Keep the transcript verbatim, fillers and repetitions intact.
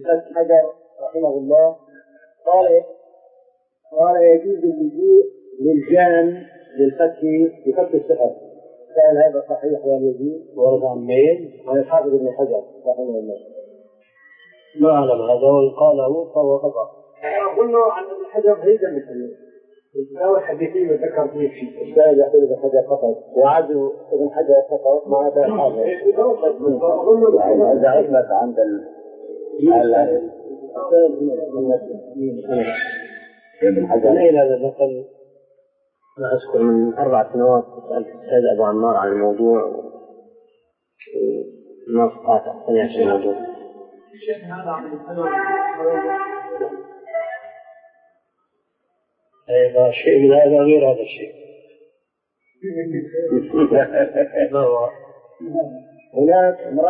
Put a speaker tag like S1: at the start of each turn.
S1: فك حجر رحمه الله قال قال يجوز اللجوء للجان للفك بفك السحر. قال هذا صحيح ولا يجوز؟
S2: ورد عن مين؟
S1: عن الحافظ ابن حجر رحمه الله.
S2: ما أعلم هذا وإن قاله فهو خطأ.
S1: قلنا عن ابن حجر هيدا مثل الكتاب الحديثي وذكر فيه شيء. الشاهد يقول ابن حجر خطأ وعدوا ابن حجر خطأ مع هذا الحافظ.
S2: إذا علمت عند ال ابن حجر إلى هذا النقل ما أذكر من أربع سنوات سألت السيد أبو عمار عن الموضوع وما استطعت أقتنع في الموضوع. أيضا شيء من هذا غير هذا الشيء.
S1: هناك